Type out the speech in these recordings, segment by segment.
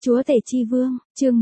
Chúa Tể Chi Vương, chương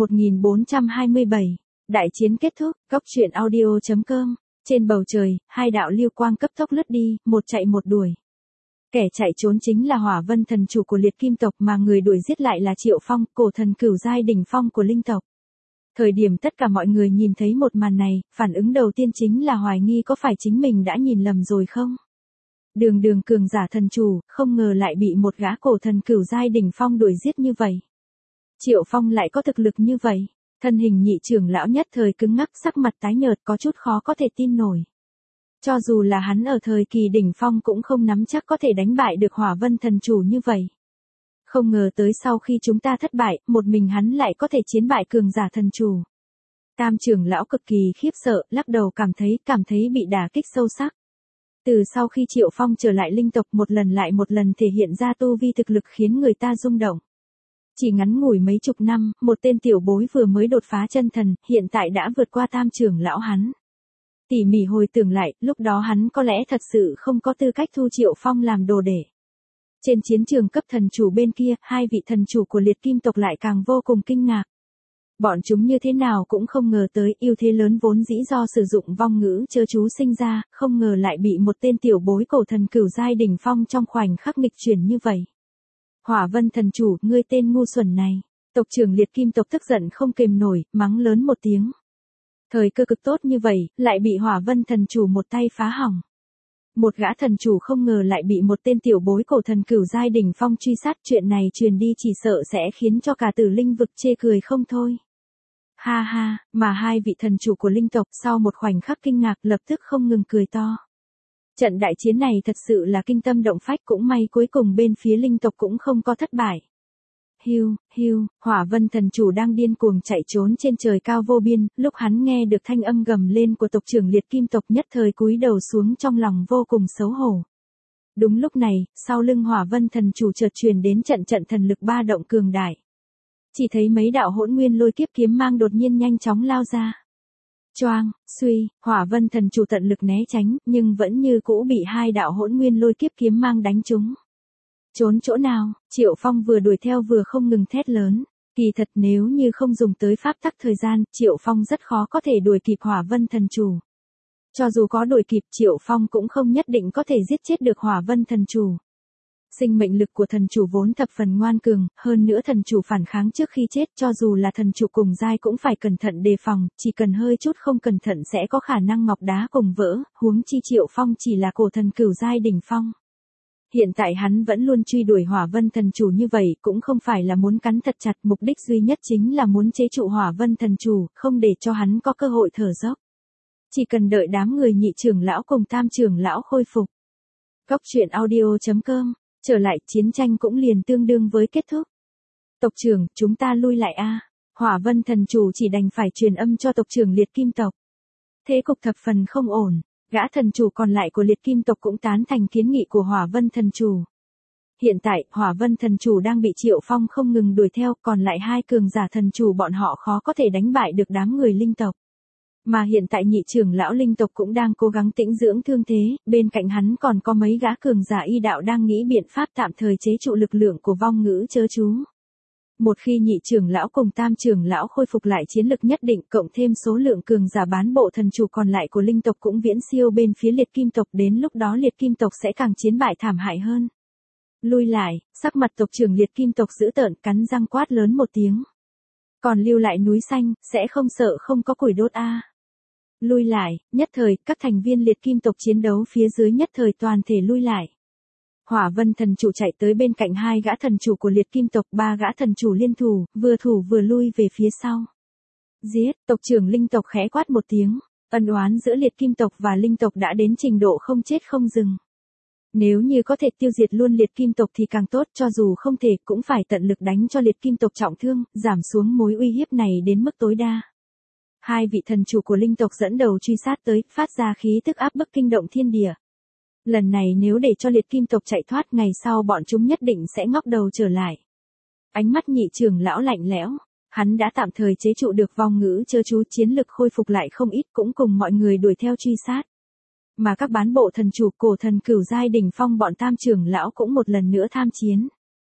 1427. Đại chiến kết thúc, góc truyện audio.com. Trên bầu trời, hai đạo lưu quang cấp tốc lướt đi, một chạy một đuổi. Kẻ chạy trốn chính là Hỏa Vân thần chủ của Liệt Kim tộc, mà người đuổi giết lại là Triệu Phong, cổ thần cửu giai đỉnh phong của Linh tộc. Thời điểm tất cả mọi người nhìn thấy một màn này, phản ứng đầu tiên chính là hoài nghi có phải chính mình đã nhìn lầm rồi không? Đường cường giả thần chủ, không ngờ lại bị một gã cổ thần cửu giai đỉnh phong đuổi giết như vậy. Triệu Phong lại có thực lực như vậy, thân hình nhị trưởng lão nhất thời cứng ngắc, sắc mặt tái nhợt, có chút khó có thể tin nổi. Cho dù là hắn ở thời kỳ đỉnh phong cũng không nắm chắc có thể đánh bại được Hỏa Vân thần chủ như vậy. Không ngờ tới sau khi chúng ta thất bại, một mình hắn lại có thể chiến bại cường giả thần chủ. Tam trưởng lão cực kỳ khiếp sợ, lắc đầu cảm thấy bị đả kích sâu sắc. Từ sau khi Triệu Phong trở lại Linh tộc, một lần lại một lần thể hiện ra tu vi thực lực khiến người ta rung động. Chỉ ngắn ngủi mấy chục năm, một tên tiểu bối vừa mới đột phá chân thần, hiện tại đã vượt qua tam trưởng lão hắn. Tỉ mỉ hồi tưởng lại, lúc đó hắn có lẽ thật sự không có tư cách thu Triệu Phong làm đồ đệ. Trên chiến trường cấp thần chủ bên kia, hai vị thần chủ của Liệt Kim tộc lại càng vô cùng kinh ngạc. Bọn chúng như thế nào cũng không ngờ tới, ưu thế lớn vốn dĩ do sử dụng vong ngữ chớ chú sinh ra, không ngờ lại bị một tên tiểu bối cổ thần cửu giai đỉnh phong trong khoảnh khắc nghịch chuyển như vậy. Hỏa Vân thần chủ, ngươi tên ngu xuẩn này. Tộc trưởng Liệt Kim tộc tức giận không kềm nổi, mắng lớn một tiếng. Thời cơ cực tốt như vậy, lại bị Hỏa Vân thần chủ một tay phá hỏng. Một gã thần chủ không ngờ lại bị một tên tiểu bối cổ thần cửu giai đỉnh phong truy sát, chuyện này truyền đi chỉ sợ sẽ khiến cho cả Tử Linh vực chê cười không thôi. Ha ha, mà hai vị thần chủ của Linh tộc sau một khoảnh khắc kinh ngạc lập tức không ngừng cười to. Trận đại chiến này thật sự là kinh tâm động phách, cũng may cuối cùng bên phía Linh tộc cũng không có thất bại. Hiu, Hỏa Vân thần chủ đang điên cuồng chạy trốn trên trời cao vô biên, lúc hắn nghe được thanh âm gầm lên của tộc trưởng Liệt Kim tộc nhất thời cúi đầu xuống, trong lòng vô cùng xấu hổ. Đúng lúc này, sau lưng Hỏa Vân thần chủ chợt truyền đến trận thần lực ba động cường đại. Chỉ thấy mấy đạo hỗn nguyên lôi kiếp kiếm mang đột nhiên nhanh chóng lao ra. Choang, suy, Hỏa Vân thần chủ tận lực né tránh, nhưng vẫn như cũ bị hai đạo hỗn nguyên lôi kiếp kiếm mang đánh trúng. Trốn chỗ nào? Triệu Phong vừa đuổi theo vừa không ngừng thét lớn. Kỳ thật nếu như không dùng tới pháp tắc thời gian, Triệu Phong rất khó có thể đuổi kịp Hỏa Vân thần chủ. Cho dù có đuổi kịp, Triệu Phong cũng không nhất định có thể giết chết được Hỏa Vân thần chủ. Sinh mệnh lực của thần chủ vốn thập phần ngoan cường, hơn nữa thần chủ phản kháng trước khi chết, cho dù là thần chủ cùng giai cũng phải cẩn thận đề phòng, chỉ cần hơi chút không cẩn thận sẽ có khả năng ngọc đá cùng vỡ, huống chi Triệu Phong chỉ là cổ thần cửu giai đỉnh phong. Hiện tại hắn vẫn luôn truy đuổi Hỏa Vân thần chủ như vậy, cũng không phải là muốn cắn thật chặt, mục đích duy nhất chính là muốn chế trụ Hỏa Vân thần chủ, không để cho hắn có cơ hội thở dốc. Chỉ cần đợi đám người nhị trưởng lão cùng tam trưởng lão khôi phục. Góc truyện audio.com. Trở lại, chiến tranh cũng liền tương đương với kết thúc. Tộc trưởng, chúng ta lui lại a. Hỏa Vân thần chủ chỉ đành phải truyền âm cho tộc trưởng Liệt Kim tộc. Thế cục thập phần không ổn, gã thần chủ còn lại của Liệt Kim tộc cũng tán thành kiến nghị của Hỏa Vân thần chủ. Hiện tại, Hỏa Vân thần chủ đang bị Triệu Phong không ngừng đuổi theo, còn lại hai cường giả thần chủ bọn họ khó có thể đánh bại được đám người linh tộc. Mà hiện tại nhị trưởng lão Linh tộc cũng đang cố gắng tĩnh dưỡng thương thế, bên cạnh hắn còn có mấy gã cường giả y đạo đang nghĩ biện pháp tạm thời chế trụ lực lượng của vong ngữ chớ chú. Một khi nhị trưởng lão cùng tam trưởng lão khôi phục lại chiến lực nhất định, cộng thêm số lượng cường giả bán bộ thần chủ còn lại của Linh tộc cũng viễn siêu bên phía Liệt Kim tộc, đến lúc đó Liệt Kim tộc sẽ càng chiến bại thảm hại hơn. Lui lại, sắc mặt tộc trưởng Liệt Kim tộc dữ tợn, cắn răng quát lớn một tiếng. Còn lưu lại núi xanh, sẽ không sợ không có củi đốt a. Lui lại, nhất thời, các thành viên Liệt Kim tộc chiến đấu phía dưới nhất thời toàn thể lui lại. Hỏa Vân thần chủ chạy tới bên cạnh hai gã thần chủ của Liệt Kim tộc, ba gã thần chủ liên thủ vừa lui về phía sau. Giết, tộc trưởng Linh tộc khẽ quát một tiếng, ân oán giữa Liệt Kim tộc và Linh tộc đã đến trình độ không chết không dừng. Nếu như có thể tiêu diệt luôn Liệt Kim tộc thì càng tốt, cho dù không thể cũng phải tận lực đánh cho Liệt Kim tộc trọng thương, giảm xuống mối uy hiếp này đến mức tối đa. Hai vị thần chủ của Linh tộc dẫn đầu truy sát tới, phát ra khí tức áp bức kinh động thiên địa. Lần này nếu để cho Liệt Kim tộc chạy thoát, ngày sau bọn chúng nhất định sẽ ngóc đầu trở lại. Ánh mắt nhị trưởng lão lạnh lẽo, hắn đã tạm thời chế trụ được vong ngữ chớ chú, chiến lực khôi phục lại không ít, cũng cùng mọi người đuổi theo truy sát. Mà các bán bộ thần chủ cổ thần cửu giai đỉnh phong bọn tam trưởng lão cũng một lần nữa tham chiến.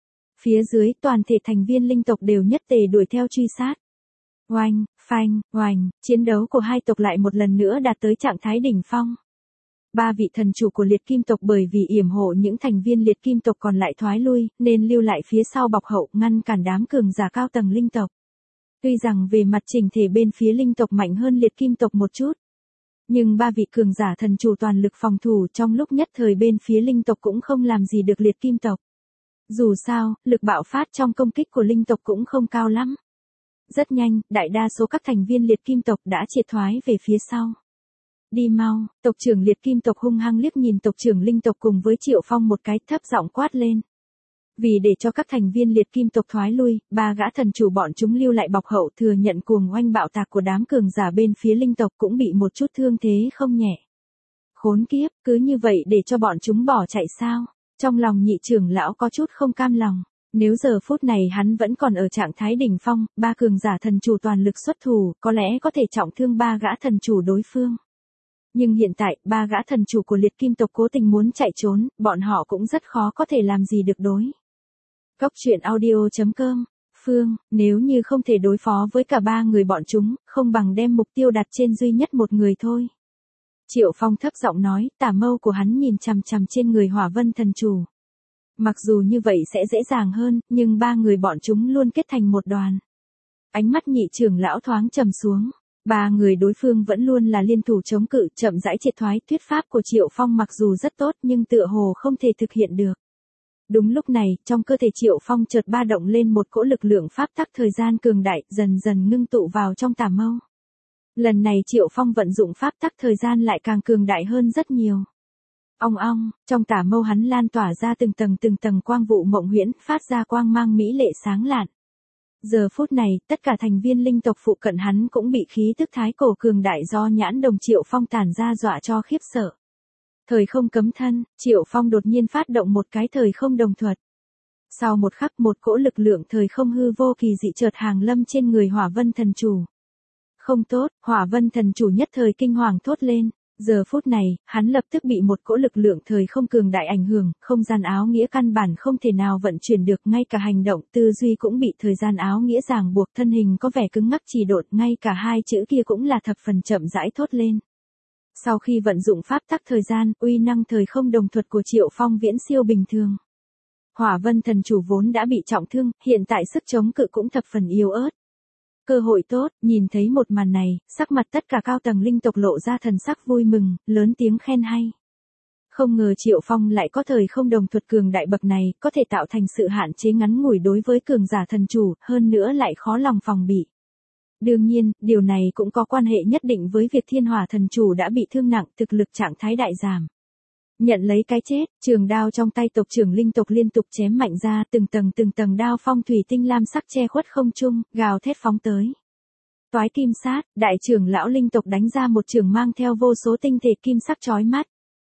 Phía dưới toàn thể thành viên linh tộc đều nhất tề đuổi theo truy sát. Oanh, phanh, oanh, chiến đấu của hai tộc lại một lần nữa đạt tới trạng thái đỉnh phong. Ba vị thần chủ của liệt kim tộc bởi vì yểm hộ những thành viên liệt kim tộc còn lại thoái lui, nên lưu lại phía sau bọc hậu ngăn cản đám cường giả cao tầng linh tộc. Tuy rằng về mặt chỉnh thể bên phía linh tộc mạnh hơn liệt kim tộc một chút, nhưng ba vị cường giả thần chủ toàn lực phòng thủ trong lúc nhất thời bên phía linh tộc cũng không làm gì được liệt kim tộc. Dù sao, lực bạo phát trong công kích của linh tộc cũng không cao lắm. Rất nhanh, đại đa số các thành viên liệt kim tộc đã triệt thoái về phía sau. Đi mau, tộc trưởng liệt kim tộc hung hăng liếc nhìn tộc trưởng linh tộc cùng với Triệu Phong một cái, thấp giọng quát lên. Vì để cho các thành viên liệt kim tộc thoái lui, ba gã thần chủ bọn chúng lưu lại bọc hậu thừa nhận cuồng oanh bạo tạc của đám cường giả bên phía linh tộc cũng bị một chút thương thế không nhẹ. Khốn kiếp, cứ như vậy để cho bọn chúng bỏ chạy sao? Trong lòng nhị trưởng lão có chút không cam lòng. Nếu giờ phút này hắn vẫn còn ở trạng thái đỉnh phong, ba cường giả thần chủ toàn lực xuất thủ, có lẽ có thể trọng thương ba gã thần chủ đối phương. Nhưng hiện tại, ba gã thần chủ của liệt kim tộc cố tình muốn chạy trốn, bọn họ cũng rất khó có thể làm gì được đối. Cốc truyện audio.com Phương, nếu như không thể đối phó với cả ba người bọn chúng, không bằng đem mục tiêu đặt trên duy nhất một người thôi. Triệu Phong thấp giọng nói, tà mâu của hắn nhìn chằm chằm trên người Hỏa Vân thần chủ. Mặc dù như vậy sẽ dễ dàng hơn, nhưng ba người bọn chúng luôn kết thành một đoàn. Ánh mắt nhị trưởng lão thoáng trầm xuống. Ba người đối phương vẫn luôn là liên thủ chống cự, chậm rãi triệt thoái. Thuyết pháp của Triệu Phong mặc dù rất tốt nhưng tựa hồ không thể thực hiện được. Đúng lúc này, trong cơ thể Triệu Phong chợt ba động lên một cỗ lực lượng pháp tắc thời gian cường đại, dần dần ngưng tụ vào trong tà mâu. Lần này Triệu Phong vận dụng pháp tắc thời gian lại càng cường đại hơn rất nhiều. Ong ong, trong tà mâu hắn lan tỏa ra từng tầng quang vụ mộng huyễn, phát ra quang mang mỹ lệ sáng lạn. Giờ phút này, tất cả thành viên linh tộc phụ cận hắn cũng bị khí tức thái cổ cường đại do nhãn đồng Triệu Phong tản ra dọa cho khiếp sợ. Thời không cấm thân, Triệu Phong đột nhiên phát động một cái thời không đồng thuật. Sau một khắc một cỗ lực lượng thời không hư vô kỳ dị chợt hàng lâm trên người Hỏa Vân thần chủ. Không tốt, Hỏa Vân thần chủ nhất thời kinh hoàng thốt lên. Giờ phút này, hắn lập tức bị một cỗ lực lượng thời không cường đại ảnh hưởng, không gian áo nghĩa căn bản không thể nào vận chuyển được, ngay cả hành động tư duy cũng bị thời gian áo nghĩa ràng buộc, thân hình có vẻ cứng ngắc trì độn, ngay cả hai chữ kia cũng là thập phần chậm rãi thốt lên. Sau khi vận dụng pháp tắc thời gian, uy năng thời không đồng thuật của Triệu Phong viễn siêu bình thường. Hỏa Vân thần chủ vốn đã bị trọng thương, hiện tại sức chống cự cũng thập phần yếu ớt. Cơ hội tốt, nhìn thấy một màn này, sắc mặt tất cả cao tầng linh tộc lộ ra thần sắc vui mừng, lớn tiếng khen hay. Không ngờ Triệu Phong lại có thời không đồng thuật cường đại bậc này, có thể tạo thành sự hạn chế ngắn ngủi đối với cường giả thần chủ, hơn nữa lại khó lòng phòng bị. Đương nhiên, điều này cũng có quan hệ nhất định với việc Thiên Hỏa thần chủ đã bị thương nặng, thực lực trạng thái đại giảm. Nhận lấy cái chết, trường đao trong tay tộc trưởng linh tộc liên tục chém mạnh ra, từng tầng đao phong thủy tinh lam sắc che khuất không trung, gào thét phóng tới. Toái kim sát, đại trưởng lão linh tộc đánh ra một trường mang theo vô số tinh thể kim sắc chói mắt.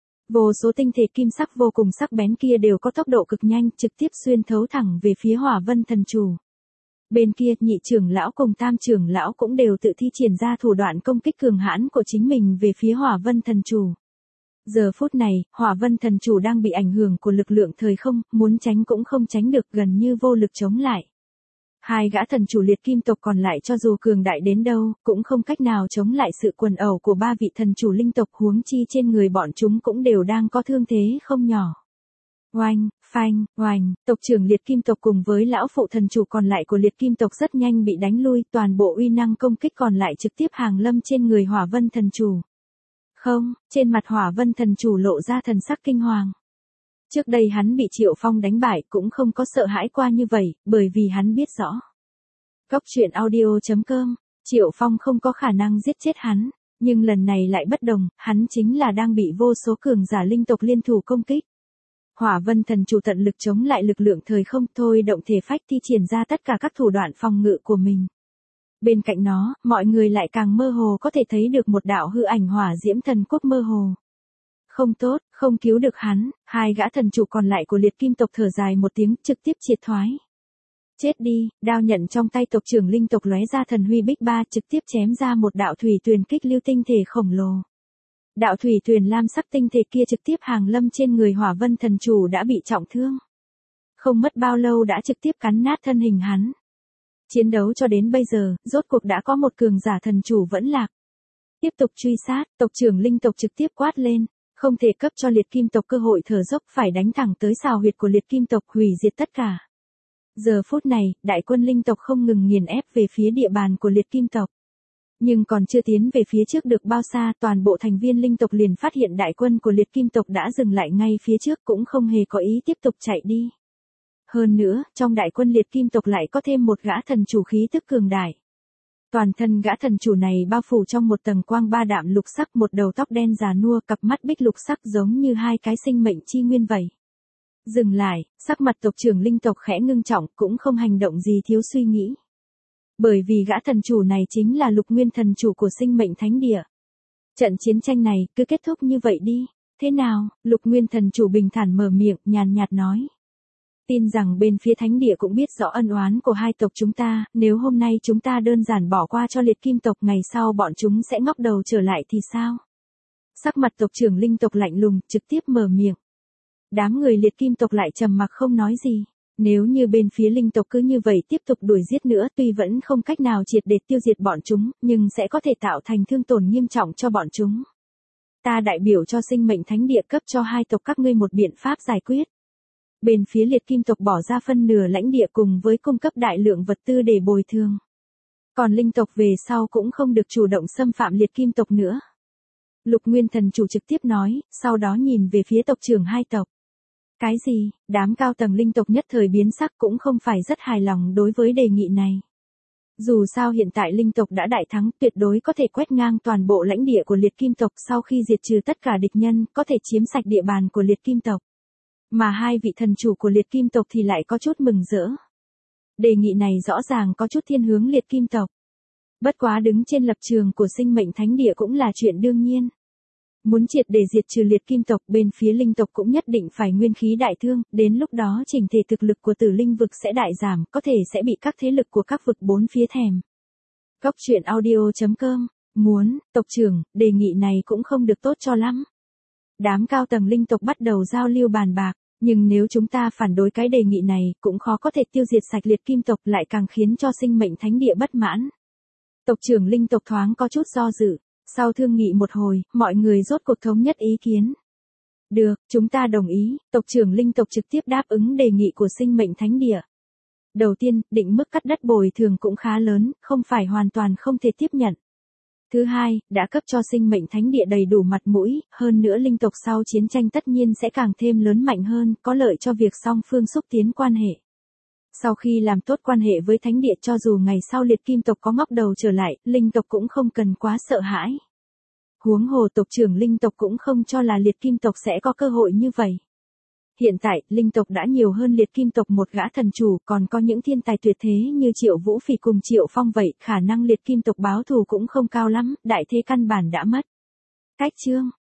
Vô số tinh thể kim sắc vô cùng sắc bén kia đều có tốc độ cực nhanh, trực tiếp xuyên thấu thẳng về phía Hỏa Vân thần chủ. Bên kia, nhị trưởng lão cùng tam trưởng lão cũng đều tự thi triển ra thủ đoạn công kích cường hãn của chính mình về phía Hỏa Vân thần chủ. Giờ phút này, Hỏa Vân thần chủ đang bị ảnh hưởng của lực lượng thời không, muốn tránh cũng không tránh được, gần như vô lực chống lại. Hai gã thần chủ liệt kim tộc còn lại cho dù cường đại đến đâu, cũng không cách nào chống lại sự quần ẩu của ba vị thần chủ linh tộc, huống chi trên người bọn chúng cũng đều đang có thương thế không nhỏ. Oanh, phanh, oanh, tộc trưởng liệt kim tộc cùng với lão phụ thần chủ còn lại của liệt kim tộc rất nhanh bị đánh lui, toàn bộ uy năng công kích còn lại trực tiếp hàng lâm trên người Hỏa Vân thần chủ. Không, trên mặt Hỏa Vân thần chủ lộ ra thần sắc kinh hoàng. Trước đây hắn bị Triệu Phong đánh bại cũng không có sợ hãi qua như vậy, bởi vì hắn biết rõ. Cốc truyện audio.com, Triệu Phong không có khả năng giết chết hắn, nhưng lần này lại bất đồng, hắn chính là đang bị vô số cường giả linh tộc liên thủ công kích. Hỏa Vân thần chủ tận lực chống lại lực lượng thời không, thôi động thể phách thi triển ra tất cả các thủ đoạn phòng ngự của mình. Bên cạnh nó, mọi người lại càng mơ hồ có thể thấy được một đạo hư ảnh hỏa diễm thần quốc mơ hồ. Không tốt, không cứu được hắn, hai gã thần chủ còn lại của liệt kim tộc thở dài một tiếng, trực tiếp triệt thoái. Chết đi, đao nhận trong tay tộc trưởng linh tộc lóe ra thần huy bích ba, trực tiếp chém ra một đạo thủy tuyền kích lưu tinh thể khổng lồ. Đạo thủy tuyền lam sắc tinh thể kia trực tiếp hàng lâm trên người Hỏa Vân thần chủ đã bị trọng thương. không mất bao lâu đã trực tiếp cắn nát thân hình hắn. Chiến đấu cho đến bây giờ, rốt cuộc đã có một cường giả thần chủ vẫn lạc. Tiếp tục truy sát, tộc trưởng linh tộc trực tiếp quát lên, không thể cấp cho liệt kim tộc cơ hội thở dốc, phải đánh thẳng tới xào huyệt của liệt kim tộc, hủy diệt tất cả. Giờ phút này, đại quân linh tộc không ngừng nghiền ép về phía địa bàn của liệt kim tộc. Nhưng còn chưa tiến về phía trước được bao xa, toàn bộ thành viên linh tộc liền phát hiện đại quân của liệt kim tộc đã dừng lại ngay phía trước, cũng không hề có ý tiếp tục chạy đi. Hơn nữa, trong đại quân liệt kim tộc lại có thêm một gã thần chủ khí tức cường đại. Toàn thân gã thần chủ này bao phủ trong một tầng quang ba đạm lục sắc, một đầu tóc đen già nua, cặp mắt bích lục sắc giống như hai cái sinh mệnh chi nguyên vậy. Dừng lại, sắc mặt tộc trưởng linh tộc khẽ ngưng trọng, cũng không hành động gì thiếu suy nghĩ. Bởi vì gã thần chủ này chính là Lục Nguyên thần chủ của sinh mệnh thánh địa. Trận chiến tranh này cứ kết thúc như vậy đi, thế nào? Lục Nguyên thần chủ bình thản mở miệng, nhàn nhạt nói. Tin rằng bên phía thánh địa cũng biết rõ ân oán của hai tộc chúng ta, nếu hôm nay chúng ta đơn giản bỏ qua cho liệt kim tộc, ngày sau bọn chúng sẽ ngóc đầu trở lại thì sao? Sắc mặt tộc trưởng linh tộc lạnh lùng, trực tiếp mở miệng. Đám người liệt kim tộc lại trầm mặc không nói gì. Nếu như bên phía linh tộc cứ như vậy tiếp tục đuổi giết nữa, tuy vẫn không cách nào triệt để tiêu diệt bọn chúng, nhưng sẽ có thể tạo thành thương tổn nghiêm trọng cho bọn chúng. Ta đại biểu cho sinh mệnh thánh địa cấp cho hai tộc các ngươi một biện pháp giải quyết. Bên phía liệt kim tộc bỏ ra phân nửa lãnh địa cùng với cung cấp đại lượng vật tư để bồi thường. Còn linh tộc về sau cũng không được chủ động xâm phạm liệt kim tộc nữa. Lục Nguyên thần chủ trực tiếp nói, sau đó nhìn về phía tộc trưởng hai tộc. Cái gì? Đám cao tầng linh tộc nhất thời biến sắc, cũng không phải rất hài lòng đối với đề nghị này. Dù sao hiện tại linh tộc đã đại thắng, tuyệt đối có thể quét ngang toàn bộ lãnh địa của liệt kim tộc, sau khi diệt trừ tất cả địch nhân, có thể chiếm sạch địa bàn của liệt kim tộc. Mà hai vị thần chủ của liệt kim tộc thì lại có chút mừng rỡ. Đề nghị này rõ ràng có chút thiên hướng liệt kim tộc. Bất quá đứng trên lập trường của sinh mệnh thánh địa cũng là chuyện đương nhiên. Muốn triệt để diệt trừ liệt kim tộc, bên phía linh tộc cũng nhất định phải nguyên khí đại thương, đến lúc đó chỉnh thể thực lực của tử linh vực sẽ đại giảm, có thể sẽ bị các thế lực của các vực bốn phía thèm. Góc truyện audio.com, muốn, tộc trưởng, đề nghị này cũng không được tốt cho lắm. Đám cao tầng linh tộc bắt đầu giao lưu bàn bạc, nhưng nếu chúng ta phản đối cái đề nghị này, cũng khó có thể tiêu diệt sạch liệt kim tộc, lại càng khiến cho sinh mệnh thánh địa bất mãn. Tộc trưởng linh tộc thoáng có chút do dự. Sau thương nghị một hồi, mọi người rốt cuộc thống nhất ý kiến. Được, chúng ta đồng ý, tộc trưởng linh tộc trực tiếp đáp ứng đề nghị của sinh mệnh thánh địa. Đầu tiên, định mức cắt đất bồi thường cũng khá lớn, không phải hoàn toàn không thể tiếp nhận. Thứ hai, đã cấp cho sinh mệnh thánh địa đầy đủ mặt mũi, hơn nữa linh tộc sau chiến tranh tất nhiên sẽ càng thêm lớn mạnh hơn, có lợi cho việc song phương xúc tiến quan hệ. Sau khi làm tốt quan hệ với thánh địa, cho dù ngày sau liệt kim tộc có ngóc đầu trở lại, linh tộc cũng không cần quá sợ hãi. Huống hồ tộc trưởng linh tộc cũng không cho là liệt kim tộc sẽ có cơ hội như vậy. Hiện tại, linh tộc đã nhiều hơn liệt kim tộc một gã thần chủ, còn có những thiên tài tuyệt thế như Triệu Vũ Phỉ cùng Triệu Phong vậy, khả năng liệt kim tộc báo thù cũng không cao lắm, đại thế căn bản đã mất. Cách chương